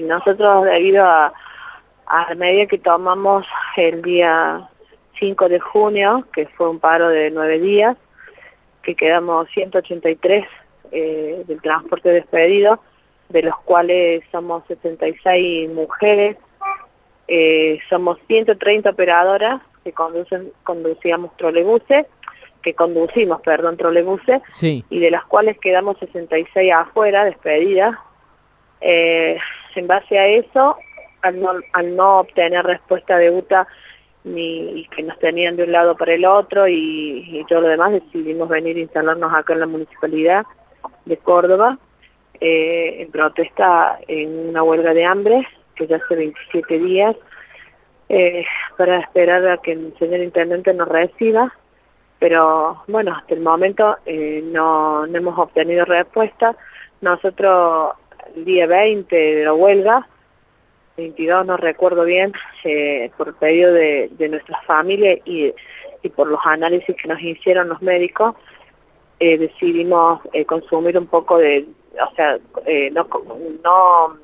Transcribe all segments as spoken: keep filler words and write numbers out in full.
nosotros debido a, a la medida que tomamos el día cinco de junio, que fue un paro de nueve días, que quedamos ciento ochenta y tres eh, del transporte despedido, de los cuales somos setenta y seis mujeres, eh, somos ciento treinta operadoras que conducen, conducíamos trolebuses, que conducimos, perdón, trolebuses, Sí. y de las cuales quedamos sesenta y seis afuera, despedidas. Eh, en base a eso, al no, al no obtener respuesta de U T A, ni y que nos tenían de un lado para el otro, y, y todo lo demás, decidimos venir a instalarnos acá en la Municipalidad de Córdoba, eh, en protesta en una huelga de hambre, que ya hace veintisiete días, eh, para esperar a que el señor Intendente nos reciba. Pero bueno, hasta el momento eh, no, no hemos obtenido respuesta. Nosotros el día veinte de la huelga, veintidós no recuerdo bien, eh, por pedido de, de nuestra familia y, y por los análisis que nos hicieron los médicos, eh, decidimos eh, consumir un poco de, o sea, eh, no, no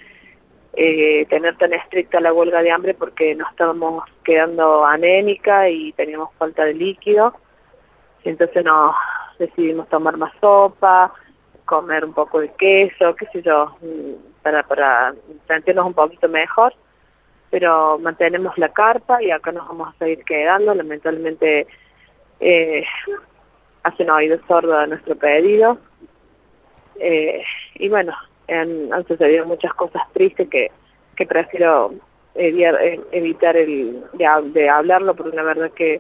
eh, tener tan estricta la huelga de hambre porque nos estábamos quedando anémica y teníamos falta de líquido. Entonces nos decidimos tomar más sopa, comer un poco de queso, qué sé yo, para, para sentirnos un poquito mejor, pero mantenemos la carpa y acá nos vamos a seguir quedando. Lamentablemente eh, hacen oídos sordos a nuestro pedido, eh, y bueno, han, han sucedido muchas cosas tristes que, que prefiero evitar el, de, de hablarlo, porque la verdad que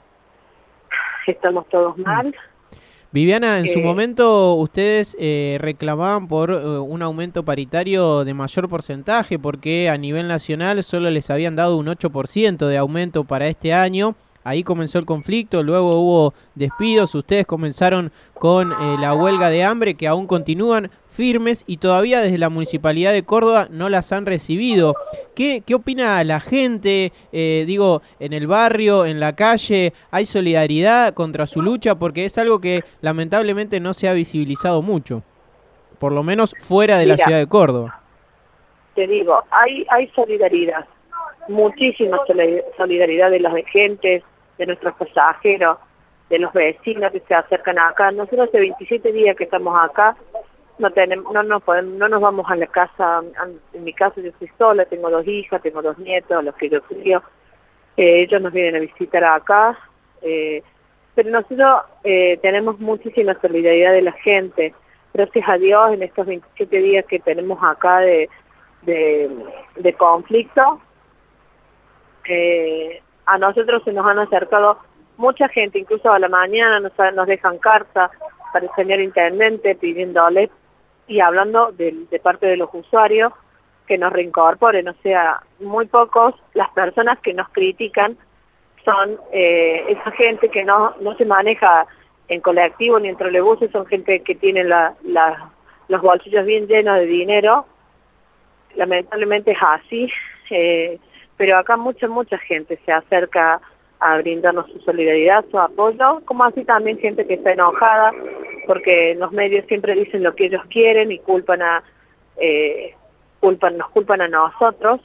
estamos todos mal. Viviana, en eh, su momento ustedes eh, reclamaban por eh, un aumento paritario de mayor porcentaje, porque a nivel nacional solo les habían dado un ocho por ciento de aumento para este año. Ahí comenzó el conflicto, luego hubo despidos, ustedes comenzaron con eh, la huelga de hambre, que aún continúan firmes y todavía desde la Municipalidad de Córdoba no las han recibido. ¿Qué, qué opina la gente? Eh, digo, en el barrio, en la calle, ¿hay solidaridad contra su lucha? Porque es algo que lamentablemente no se ha visibilizado mucho, por lo menos fuera de la mira, ciudad de Córdoba. Te digo, hay, hay solidaridad, muchísima solidaridad de las gentes, de nuestros pasajeros, de los vecinos que se acercan acá. Nosotros hace veintisiete días que estamos acá, no tenemos, no nos podemos, no nos vamos a la casa. En mi caso yo soy sola, tengo dos hijas, tengo dos nietos, los que yo crío, eh, ellos nos vienen a visitar acá, eh, pero nosotros eh, tenemos muchísima solidaridad de la gente. Gracias a Dios, en estos veintisiete días que tenemos acá de, de, de conflicto, eh, a nosotros se nos han acercado mucha gente, incluso a la mañana nos, nos dejan cartas para el señor Intendente pidiéndole y hablando de, de parte de los usuarios que nos reincorporen. O sea, muy pocos las personas que nos critican son eh, esa gente que no, no se maneja en colectivo ni en trolebuses, son gente que tiene la, la, los bolsillos bien llenos de dinero. Lamentablemente es así, eh, pero acá mucha, mucha gente se acerca a brindarnos su solidaridad, su apoyo, como así también gente que está enojada, porque los medios siempre dicen lo que ellos quieren y culpan a, eh, culpan, nos culpan a nosotros.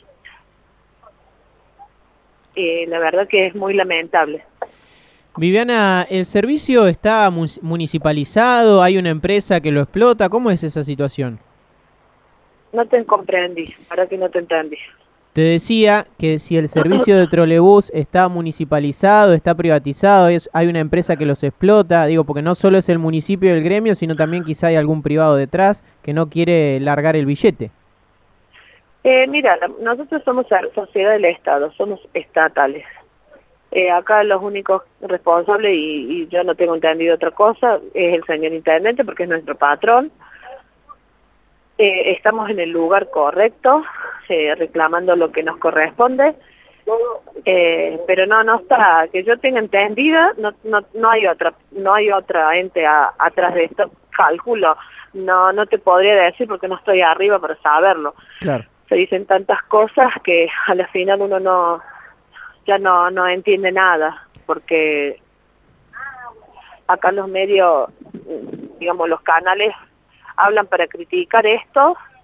Y la verdad que es muy lamentable. Viviana, ¿el servicio está municipalizado? ¿Hay una empresa que lo explota? ¿Cómo es esa situación? No te comprendí, para que no te entendí. Te decía que si el servicio de trolebús está municipalizado, está privatizado, es, hay una empresa que los explota, digo, porque no solo es el municipio del gremio, sino también quizá hay algún privado detrás que no quiere largar el billete. Eh, mira, nosotros somos sociedad del Estado, somos estatales. Eh, acá los únicos responsables, y, y yo no tengo entendido otra cosa, es el señor Intendente, porque es nuestro patrón. Eh, estamos en el lugar correcto, eh, reclamando lo que nos corresponde, eh, pero no, no está, que yo tenga entendida, no, no, no hay otra, no hay otra ente a, atrás de esto, calculo, no, no te podría decir porque no estoy arriba para saberlo. Claro. Se dicen tantas cosas que a la final uno no, ya no, no entiende nada, porque acá los medios, digamos los canales, hablan para criticar esto.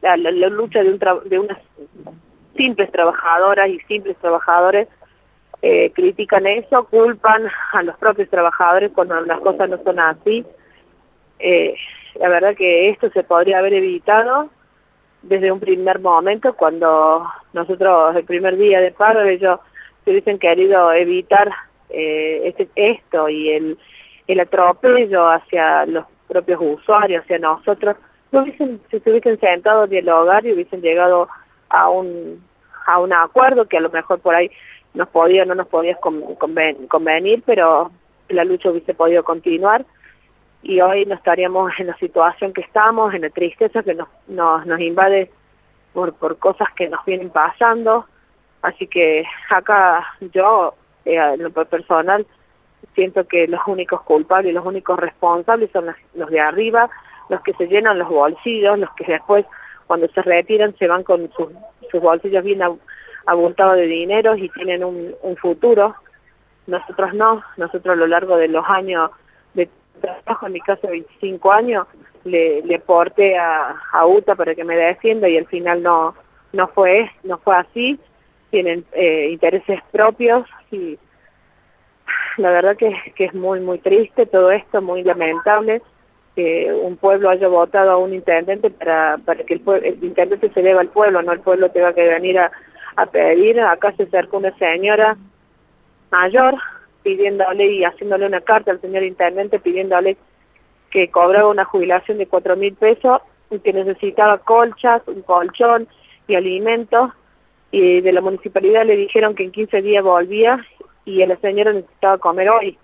la, la, la lucha de, un tra de unas simples trabajadoras y simples trabajadores, eh, critican eso, culpan a los propios trabajadores cuando las cosas no son así. Eh, la verdad que esto se podría haber evitado desde un primer momento, cuando nosotros el primer día de paro ellos se hubiesen querido evitar eh, este, esto y el, el atropello hacia los propios usuarios, hacia nosotros, no hubiesen, si se hubiesen sentado a dialogar y hubiesen llegado a un, a un acuerdo que a lo mejor por ahí nos podía no nos podía conven, convenir, pero la lucha hubiese podido continuar. Y hoy no estaríamos en la situación que estamos, en la tristeza que nos, nos, nos invade por, por cosas que nos vienen pasando. Así que acá yo, eh, en lo personal, siento que los únicos culpables y los únicos responsables son los, los de arriba, los que se llenan los bolsillos, los que después, cuando se retiran, se van con sus, sus bolsillos bien abultados de dinero y tienen un, un futuro. Nosotros no, nosotros a lo largo de los años de trabajo, en mi caso veinticinco años, le, le aporté a, a U T A para que me defienda y al final no no fue no fue así. Tienen eh, intereses propios y la verdad que, que es muy muy triste todo esto, muy lamentable que un pueblo haya votado a un intendente para, para que el, el intendente se deba al pueblo, no el pueblo tenga que venir a, a pedir. Acá se acercó una señora mayor pidiéndole y haciéndole una carta al señor intendente pidiéndole que cobraba una jubilación de cuatro mil pesos y que necesitaba colchas, un colchón y alimentos, y de la municipalidad le dijeron que en quince días volvía y la señora necesitaba comer hoy.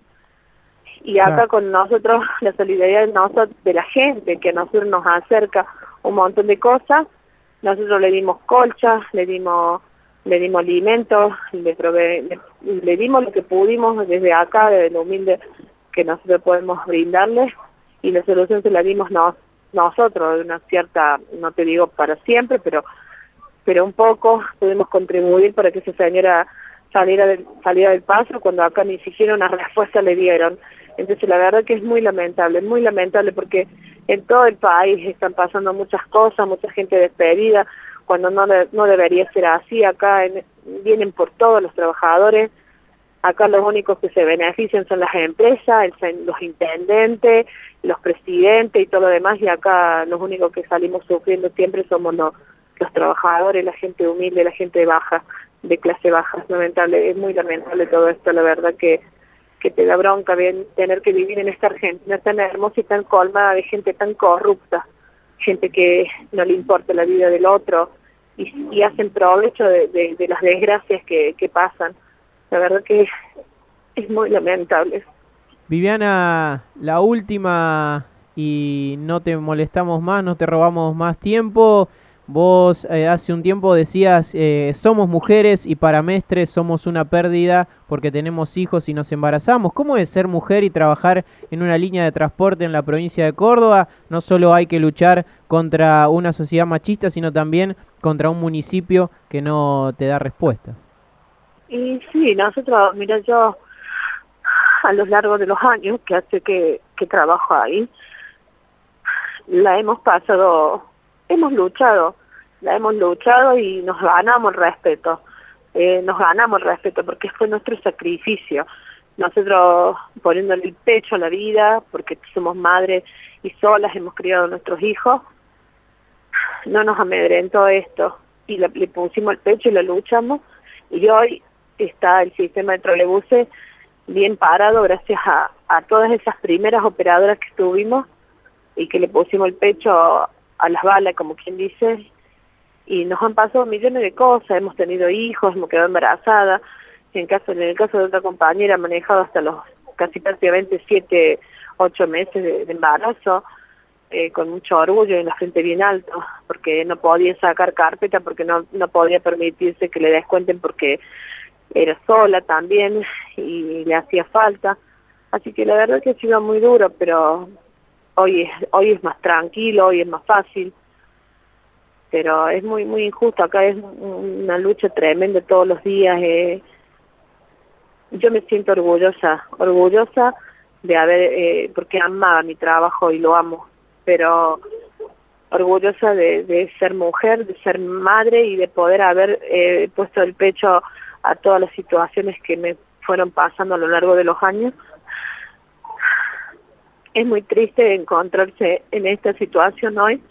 Y acá claro, con nosotros, la solidaridad de nosotros, de la gente que a nosotros nos acerca un montón de cosas, nosotros le dimos colchas, le dimos le dimos alimentos, le, prove le, le dimos lo que pudimos desde acá, desde lo humilde que nosotros podemos brindarles, y la solución se la dimos nos, nosotros, de una cierta, no te digo para siempre, pero pero un poco pudimos contribuir para que esa señora saliera del, saliera del paso cuando acá ni siquiera una respuesta le dieron. Entonces la verdad que es muy lamentable, muy lamentable porque en todo el país están pasando muchas cosas, mucha gente despedida, cuando no, no debería ser así. Acá en, vienen por todos los trabajadores, acá los únicos que se benefician son las empresas, el, los intendentes, los presidentes y todo lo demás, y acá los únicos que salimos sufriendo siempre somos los, los trabajadores, la gente humilde, la gente baja, de clase baja. Es lamentable, es muy lamentable todo esto, la verdad que, que te da bronca bien tener que vivir en esta Argentina tan hermosa y tan colmada de gente tan corrupta, gente que no le importa la vida del otro y, y hacen provecho de, de, de las desgracias que, que pasan. La verdad que es muy lamentable. Viviana, la última, y no te molestamos más, no te robamos más tiempo. Vos eh, hace un tiempo decías, eh, somos mujeres y para Mestre somos una pérdida porque tenemos hijos y nos embarazamos. ¿Cómo es ser mujer y trabajar en una línea de transporte en la provincia de Córdoba? No solo hay que luchar contra una sociedad machista, sino también contra un municipio que no te da respuestas. Y sí, nosotros, mira, yo a lo largo de los años que hace que, que trabajo ahí, la hemos pasado, hemos luchado, la hemos luchado y nos ganamos el respeto, eh, nos ganamos el respeto porque fue nuestro sacrificio, nosotros poniéndole el pecho a la vida, porque somos madres y solas hemos criado a nuestros hijos, no nos amedrentó esto, y le, le pusimos el pecho y la luchamos, y hoy está el sistema de trolebuses bien parado gracias a, a todas esas primeras operadoras que tuvimos y que le pusimos el pecho a las balas, como quien dice, y nos han pasado millones de cosas, hemos tenido hijos, hemos quedado embarazadas, en, caso, en el caso de otra compañera ha manejado hasta los casi prácticamente siete, ocho meses de, de embarazo, eh, con mucho orgullo y en la frente bien alto, porque no podía sacar carpeta, porque no, no podía permitirse que le descuenten porque era sola también y le hacía falta, así que la verdad que ha sido muy duro, pero hoy es, hoy es más tranquilo, hoy es más fácil, pero es muy muy injusto, acá es una lucha tremenda todos los días. Eh. Yo me siento orgullosa, orgullosa de haber, eh, porque amaba mi trabajo y lo amo, pero orgullosa de, de ser mujer, de ser madre y de poder haber eh, puesto el pecho a todas las situaciones que me fueron pasando a lo largo de los años. Es muy triste encontrarse en esta situación hoy,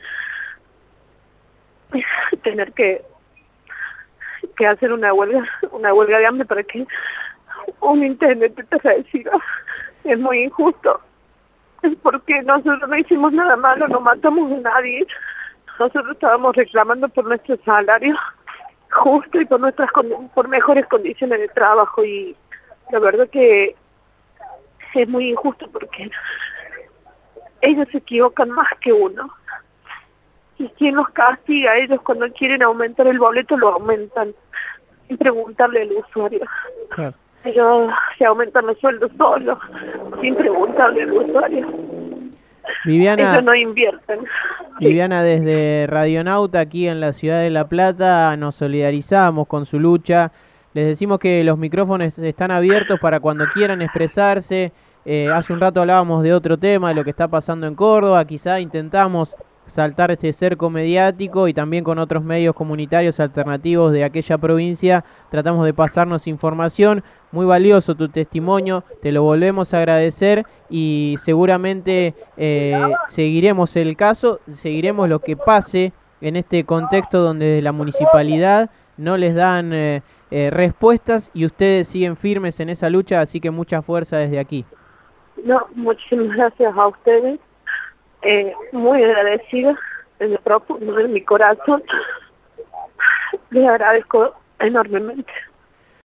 tener que, que hacer una huelga, una huelga de hambre para que un intendente te reciba. Es muy injusto, es porque nosotros no hicimos nada malo, no matamos a nadie, nosotros estábamos reclamando por nuestro salario justo y por nuestras por mejores condiciones de trabajo, y la verdad que es muy injusto porque ellos se equivocan más que uno. ¿Y quién los castiga? Ellos cuando quieren aumentar el boleto lo aumentan sin preguntarle al usuario. Claro. Ellos se aumentan los sueldos solos sin preguntarle al usuario. Viviana, ellos no invierten. Viviana, desde Radionauta aquí en la ciudad de La Plata nos solidarizamos con su lucha. Les decimos que los micrófonos están abiertos para cuando quieran expresarse. Eh, hace un rato hablábamos de otro tema, de lo que está pasando en Córdoba. Quizá intentamos saltar este cerco mediático y también con otros medios comunitarios alternativos de aquella provincia tratamos de pasarnos información. Muy valioso tu testimonio, te lo volvemos a agradecer y seguramente eh, seguiremos el caso, seguiremos lo que pase en este contexto donde desde la municipalidad no les dan eh, eh, respuestas y ustedes siguen firmes en esa lucha, así que mucha fuerza desde aquí. No, muchísimas gracias a ustedes. Eh, muy agradecida desde el profundo de mi corazón. Les agradezco enormemente.